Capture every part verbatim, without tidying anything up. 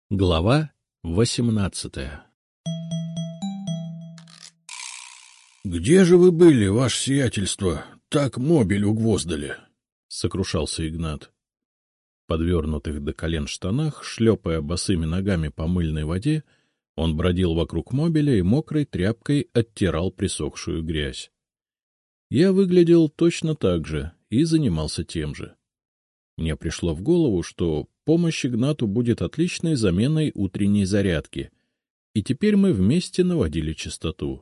Глава восемнадцатая. — Где же вы были, ваше сиятельство? Так мобиль угвоздали, — сокрушался Игнат. В подвернутых до колен штанах, шлепая босыми ногами по мыльной воде, он бродил вокруг мобиля и мокрой тряпкой оттирал присохшую грязь. Я выглядел точно так же и занимался тем же. Мне пришло в голову, что помощь Игнату будет отличной заменой утренней зарядки, и теперь мы вместе наводили чистоту.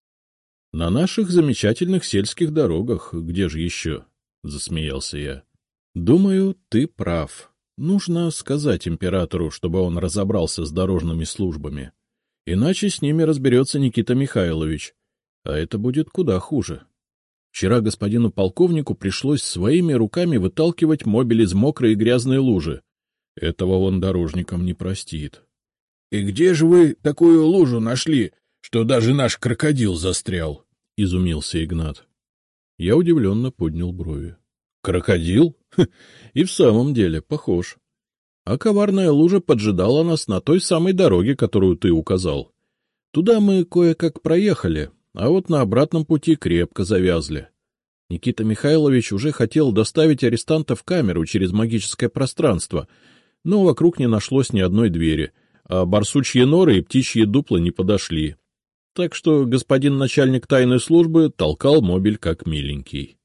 — На наших замечательных сельских дорогах, где же еще? — засмеялся я. — Думаю, ты прав. Нужно сказать императору, чтобы он разобрался с дорожными службами. Иначе с ними разберется Никита Михайлович, а это будет куда хуже. Вчера господину полковнику пришлось своими руками выталкивать мобиль из мокрой и грязной лужи. Этого он дорожникам не простит. — И где же вы такую лужу нашли, что даже наш крокодил застрял? — изумился Игнат. Я удивленно поднял брови. — Крокодил? И в самом деле похож. А коварная лужа поджидала нас на той самой дороге, которую ты указал. Туда мы кое-как проехали, а вот на обратном пути крепко завязли. Никита Михайлович уже хотел доставить арестанта в камеру через магическое пространство, но вокруг не нашлось ни одной двери, а барсучьи норы и птичьи дупла не подошли. Так что господин начальник тайной службы толкал мобиль как миленький.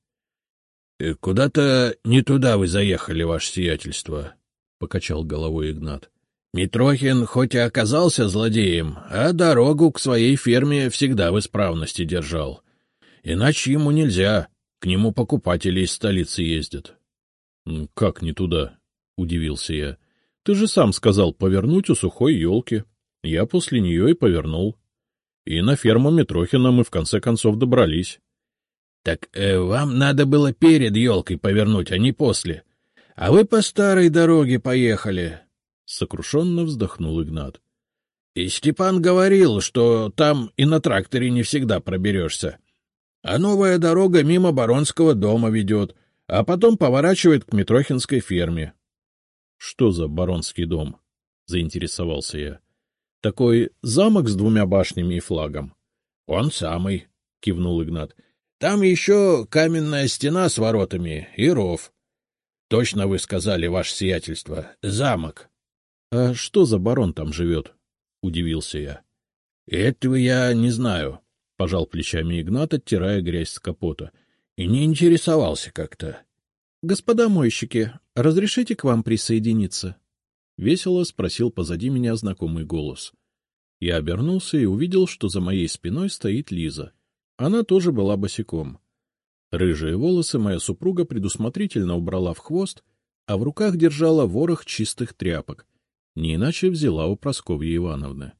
— Куда-то не туда вы заехали, ваше сиятельство, — покачал головой Игнат. — Митрохин хоть и оказался злодеем, а дорогу к своей ферме всегда в исправности держал. Иначе ему нельзя, к нему покупатели из столицы ездят. — Как не туда? — удивился я. — Ты же сам сказал повернуть у сухой елки. Я после нее и повернул. И на ферму Митрохина мы в конце концов добрались. — Так э, вам надо было перед елкой повернуть, а не после. А вы по старой дороге поехали. — сокрушенно вздохнул Игнат. — И Степан говорил, что там и на тракторе не всегда проберешься. А новая дорога мимо Баронского дома ведет, а потом поворачивает к Митрохинской ферме. — Что за Баронский дом? — заинтересовался я. — Такой замок с двумя башнями и флагом? — Он самый, — кивнул Игнат. — Там еще каменная стена с воротами и ров. — Точно вы сказали, ваше сиятельство, замок. — А что за барон там живет? — удивился я. — Этого я не знаю, — пожал плечами Игнат, оттирая грязь с капота. — И не интересовался как-то. — Господа мойщики, разрешите к вам присоединиться? — весело спросил позади меня знакомый голос. Я обернулся и увидел, что за моей спиной стоит Лиза. Она тоже была босиком. Рыжие волосы моя супруга предусмотрительно убрала в хвост, а в руках держала ворох чистых тряпок. Не иначе взяла у Прасковьи Ивановны.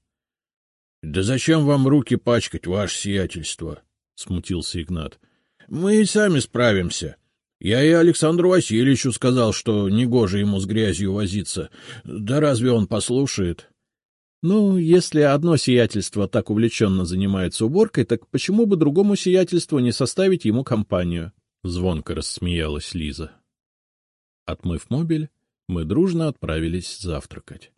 — Да зачем вам руки пачкать, ваше сиятельство? — смутился Игнат. — Мы и сами справимся. Я и Александру Васильевичу сказал, что негоже ему с грязью возиться. Да разве он послушает? — Ну, если одно сиятельство так увлеченно занимается уборкой, так почему бы другому сиятельству не составить ему компанию? — звонко рассмеялась Лиза. Отмыв мобиль, мы дружно отправились завтракать.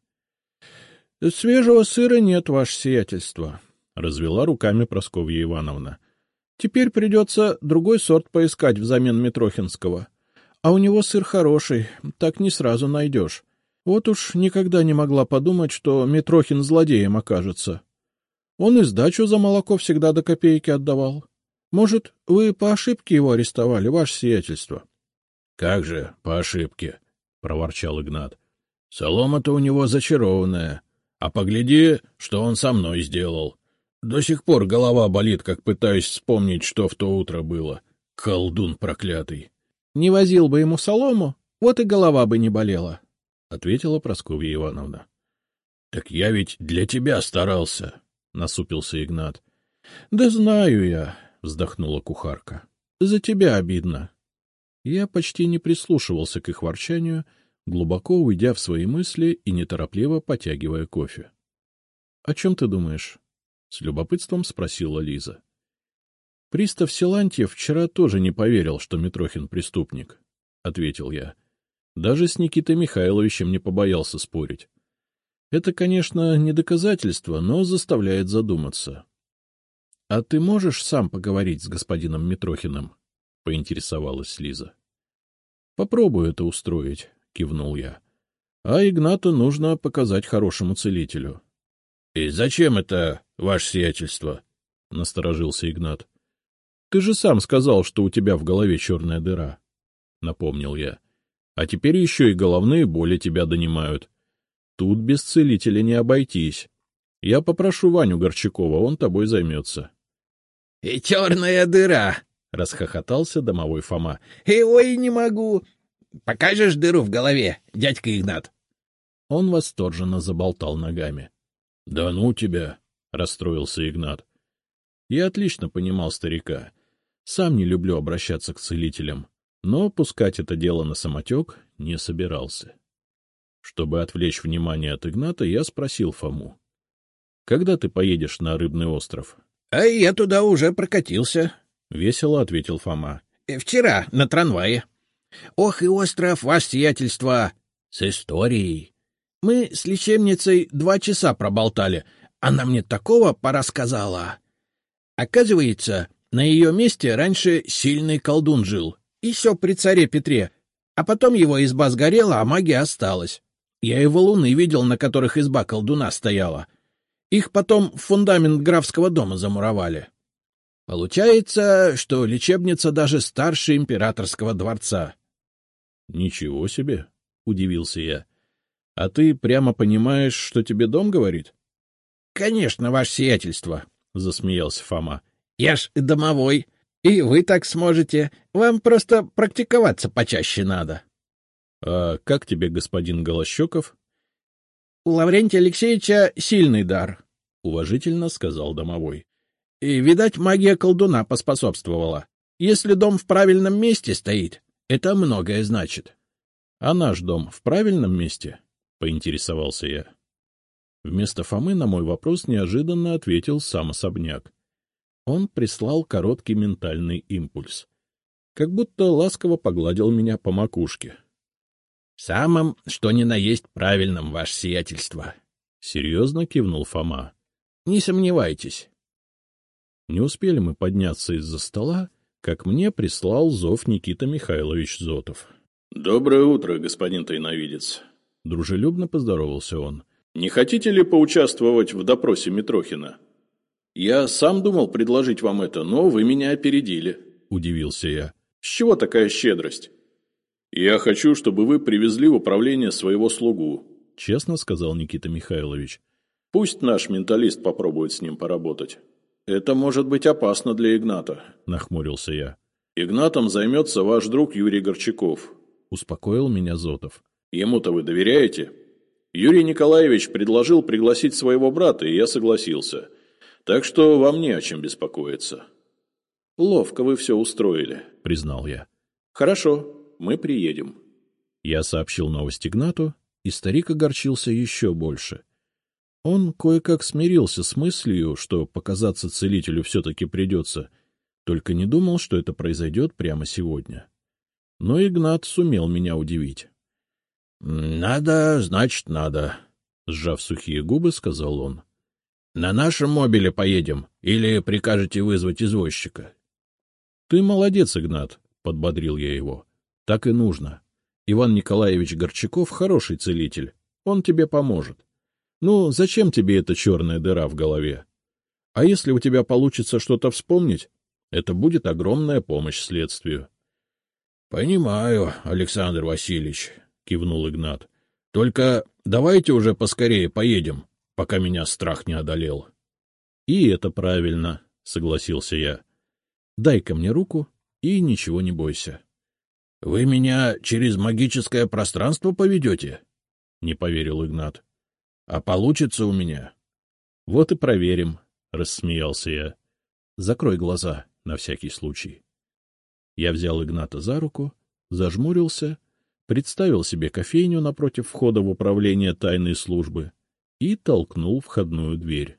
— Свежего сыра нет, ваше сиятельство, — развела руками Прасковья Ивановна. — Теперь придется другой сорт поискать взамен Митрохинского. А у него сыр хороший, так не сразу найдешь. Вот уж никогда не могла подумать, что Митрохин злодеем окажется. Он и сдачу за молоко всегда до копейки отдавал. Может, вы по ошибке его арестовали, ваше сиятельство? — Как же по ошибке? — проворчал Игнат. — Солома-то у него зачарованная. А погляди, что он со мной сделал. До сих пор голова болит, как пытаюсь вспомнить, что в то утро было. Колдун проклятый. — Не возил бы ему солому, вот и голова бы не болела, — ответила Прасковья Ивановна. — Так я ведь для тебя старался, — насупился Игнат. — Да знаю я, — вздохнула кухарка. — За тебя обидно. Я почти не прислушивался к их ворчанию, глубоко уйдя в свои мысли и неторопливо потягивая кофе. — О чем ты думаешь? — с любопытством спросила Лиза. — Пристав Силантьев вчера тоже не поверил, что Митрохин преступник, — ответил я. Даже с Никитой Михайловичем не побоялся спорить. Это, конечно, не доказательство, но заставляет задуматься. — А ты можешь сам поговорить с господином Митрохиным? — поинтересовалась Лиза. — Попробую это устроить, — кивнул я. — А Игната нужно показать хорошему целителю. — И зачем это, ваше сиятельство? — насторожился Игнат. — Ты же сам сказал, что у тебя в голове черная дыра, — напомнил я. — А теперь еще и головные боли тебя донимают. Тут без целителя не обойтись. Я попрошу Ваню Горчакова, он тобой займется. — И черная дыра! — расхохотался домовой Фома. — И ой, не могу! Покажешь дыру в голове, дядька Игнат? Он восторженно заболтал ногами. — Да ну тебя! — расстроился Игнат. Я отлично понимал старика. Сам не люблю обращаться к целителям, но пускать это дело на самотек не собирался. Чтобы отвлечь внимание от Игната, я спросил Фому. — Когда ты поедешь на Рыбный остров? — А я туда уже прокатился, — весело ответил Фома. — Вчера на трамвае. Ох и остров, ваше сиятельство! С историей. Мы с лечебницей два часа проболтали. Она мне такого порассказала. Оказывается, на ее месте раньше сильный колдун жил. И все при царе Петре. А потом его изба сгорела, а магия осталась. Я и валуны видел, на которых изба колдуна стояла. Их потом в фундамент графского дома замуровали. Получается, что лечебница даже старше императорского дворца. — Ничего себе! — удивился я. — А ты прямо понимаешь, что тебе дом говорит? — Конечно, ваше сиятельство, — засмеялся Фома. — Я ж домовой, и вы так сможете. Вам просто практиковаться почаще надо. — А как тебе господин Голощеков? — У Лаврентия Алексеевича сильный дар, — уважительно сказал домовой. — И, видать, магия колдуна поспособствовала. Если дом в правильном месте стоит, это многое значит. — А наш дом в правильном месте? — поинтересовался я. Вместо Фомы на мой вопрос неожиданно ответил сам особняк. Он прислал короткий ментальный импульс. Как будто ласково погладил меня по макушке. — Самым, что ни на есть правильным, ваше сиятельство. — серьезно кивнул Фома. — Не сомневайтесь. Не успели мы подняться из-за стола, как мне прислал зов Никита Михайлович Зотов. — Доброе утро, господин тайновидец. Дружелюбно поздоровался он. — Не хотите ли поучаствовать в допросе Митрохина? — Я сам думал предложить вам это, но вы меня опередили, — удивился я. — С чего такая щедрость? — Я хочу, чтобы вы привезли в управление своего слугу, — честно сказал Никита Михайлович. — Пусть наш менталист попробует с ним поработать. — Это может быть опасно для Игната, — нахмурился я. — Игнатом займется ваш друг Юрий Горчаков, — успокоил меня Зотов. — Ему-то вы доверяете? Юрий Николаевич предложил пригласить своего брата, и я согласился. Так что вам не о чем беспокоиться. — Ловко вы все устроили, — признал я. — Хорошо, мы приедем. Я сообщил новость Игнату, и старик огорчился еще больше. Он кое-как смирился с мыслью, что показаться целителю все-таки придется, только не думал, что это произойдет прямо сегодня. Но Игнат сумел меня удивить. — Надо, значит, надо, — сжав сухие губы, сказал он. — На нашем мобиле поедем или прикажете вызвать извозчика? — Ты молодец, Игнат, — подбодрил я его. — Так и нужно. Иван Николаевич Горчаков хороший целитель, он тебе поможет. Ну, зачем тебе эта черная дыра в голове? А если у тебя получится что-то вспомнить, это будет огромная помощь следствию. — Понимаю, Александр Васильевич, — кивнул Игнат. — Только давайте уже поскорее поедем, пока меня страх не одолел. — И это правильно, — согласился я. — Дай-ка мне руку и ничего не бойся. — Вы меня через магическое пространство поведете? — не поверил Игнат. — А получится у меня? — Вот и проверим, — рассмеялся я. — Закрой глаза на всякий случай. Я взял Игната за руку, зажмурился, представил себе кофейню напротив входа в управление тайной службы и толкнул входную дверь.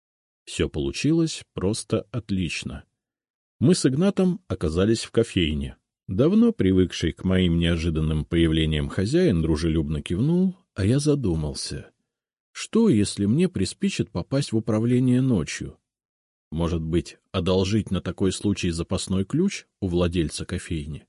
Все получилось просто отлично. Мы с Игнатом оказались в кофейне. Давно привыкший к моим неожиданным появлениям хозяин дружелюбно кивнул, а я задумался. Что, если мне приспичит попасть в управление ночью? Может быть, одолжить на такой случай запасной ключ у владельца кофейни?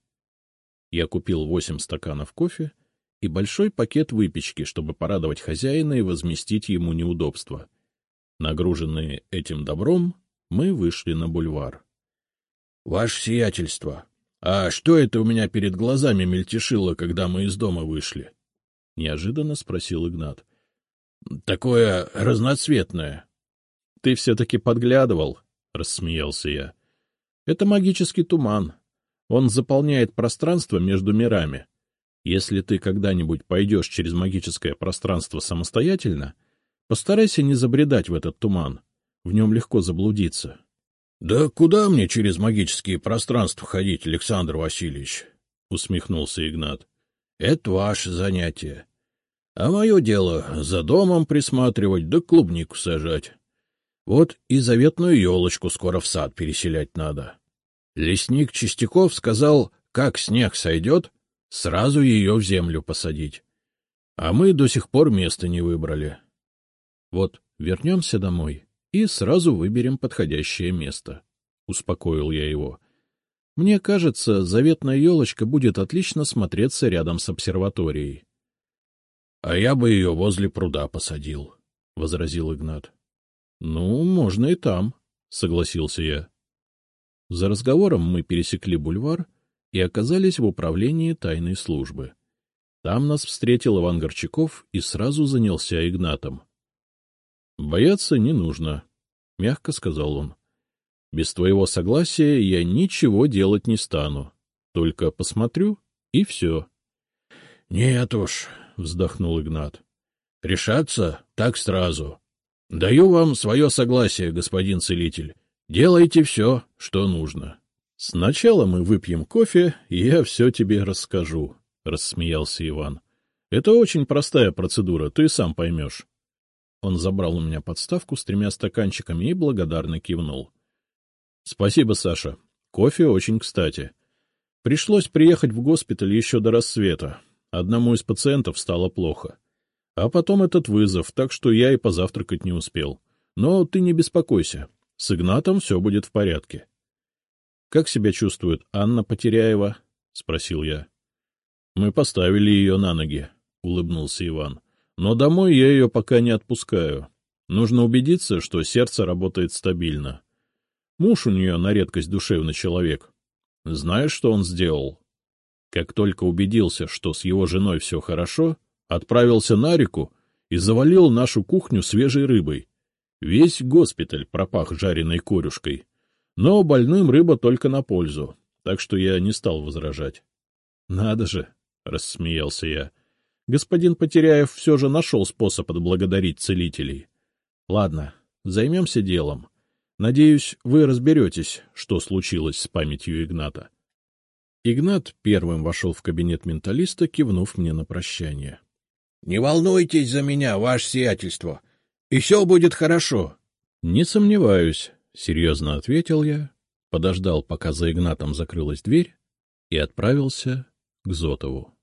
Я купил восемь стаканов кофе и большой пакет выпечки, чтобы порадовать хозяина и возместить ему неудобства. Нагруженные этим добром, мы вышли на бульвар. — Ваше сиятельство, а что это у меня перед глазами мельтешило, когда мы из дома вышли? — неожиданно спросил Игнат. — Такое разноцветное. — Ты все-таки подглядывал, — рассмеялся я. — Это магический туман. Он заполняет пространство между мирами. Если ты когда-нибудь пойдешь через магическое пространство самостоятельно, постарайся не забредать в этот туман. В нем легко заблудиться. — Да куда мне через магические пространства ходить, Александр Васильевич? — усмехнулся Игнат. — Это ваше занятие. А мое дело за домом присматривать да клубнику сажать. Вот и заветную елочку скоро в сад переселять надо. Лесник Чистяков сказал, как снег сойдет, сразу ее в землю посадить. А мы до сих пор места не выбрали. Вот вернемся домой и сразу выберем подходящее место, — успокоил я его. Мне кажется, заветная елочка будет отлично смотреться рядом с обсерваторией. — А я бы ее возле пруда посадил, — возразил Игнат. — Ну, можно и там, — согласился я. За разговором мы пересекли бульвар и оказались в управлении тайной службы. Там нас встретил Иван Горчаков и сразу занялся Игнатом. — Бояться не нужно, — мягко сказал он. — Без твоего согласия я ничего делать не стану. Только посмотрю, и все. — Нет уж, — вздохнул Игнат. — Решаться так сразу. Даю вам свое согласие, господин целитель. Делайте все, что нужно. — Сначала мы выпьем кофе, и я все тебе расскажу, — рассмеялся Иван. — Это очень простая процедура, ты сам поймешь. Он забрал у меня подставку с тремя стаканчиками и благодарно кивнул. — Спасибо, Саша. Кофе очень кстати. Пришлось приехать в госпиталь еще до рассвета. Одному из пациентов стало плохо. А потом этот вызов, так что я и позавтракать не успел. Но ты не беспокойся, с Игнатом все будет в порядке. — Как себя чувствует Анна Потеряева? — спросил я. — Мы поставили ее на ноги, — улыбнулся Иван. — Но домой я ее пока не отпускаю. Нужно убедиться, что сердце работает стабильно. Муж у нее на редкость душевный человек. Знаешь, что он сделал? Как только убедился, что с его женой все хорошо, отправился на реку и завалил нашу кухню свежей рыбой. Весь госпиталь пропах жареной корюшкой. Но больным рыба только на пользу, так что я не стал возражать. — Надо же, — рассмеялся я. Господин Потеряев все же нашел способ отблагодарить целителей. Ладно, займемся делом. Надеюсь, вы разберетесь, что случилось с памятью Игната. Игнат первым вошел в кабинет менталиста, кивнув мне на прощание. — Не волнуйтесь за меня, ваше сиятельство, и все будет хорошо. — Не сомневаюсь, — серьезно ответил я, подождал, пока за Игнатом закрылась дверь, и отправился к Зотову.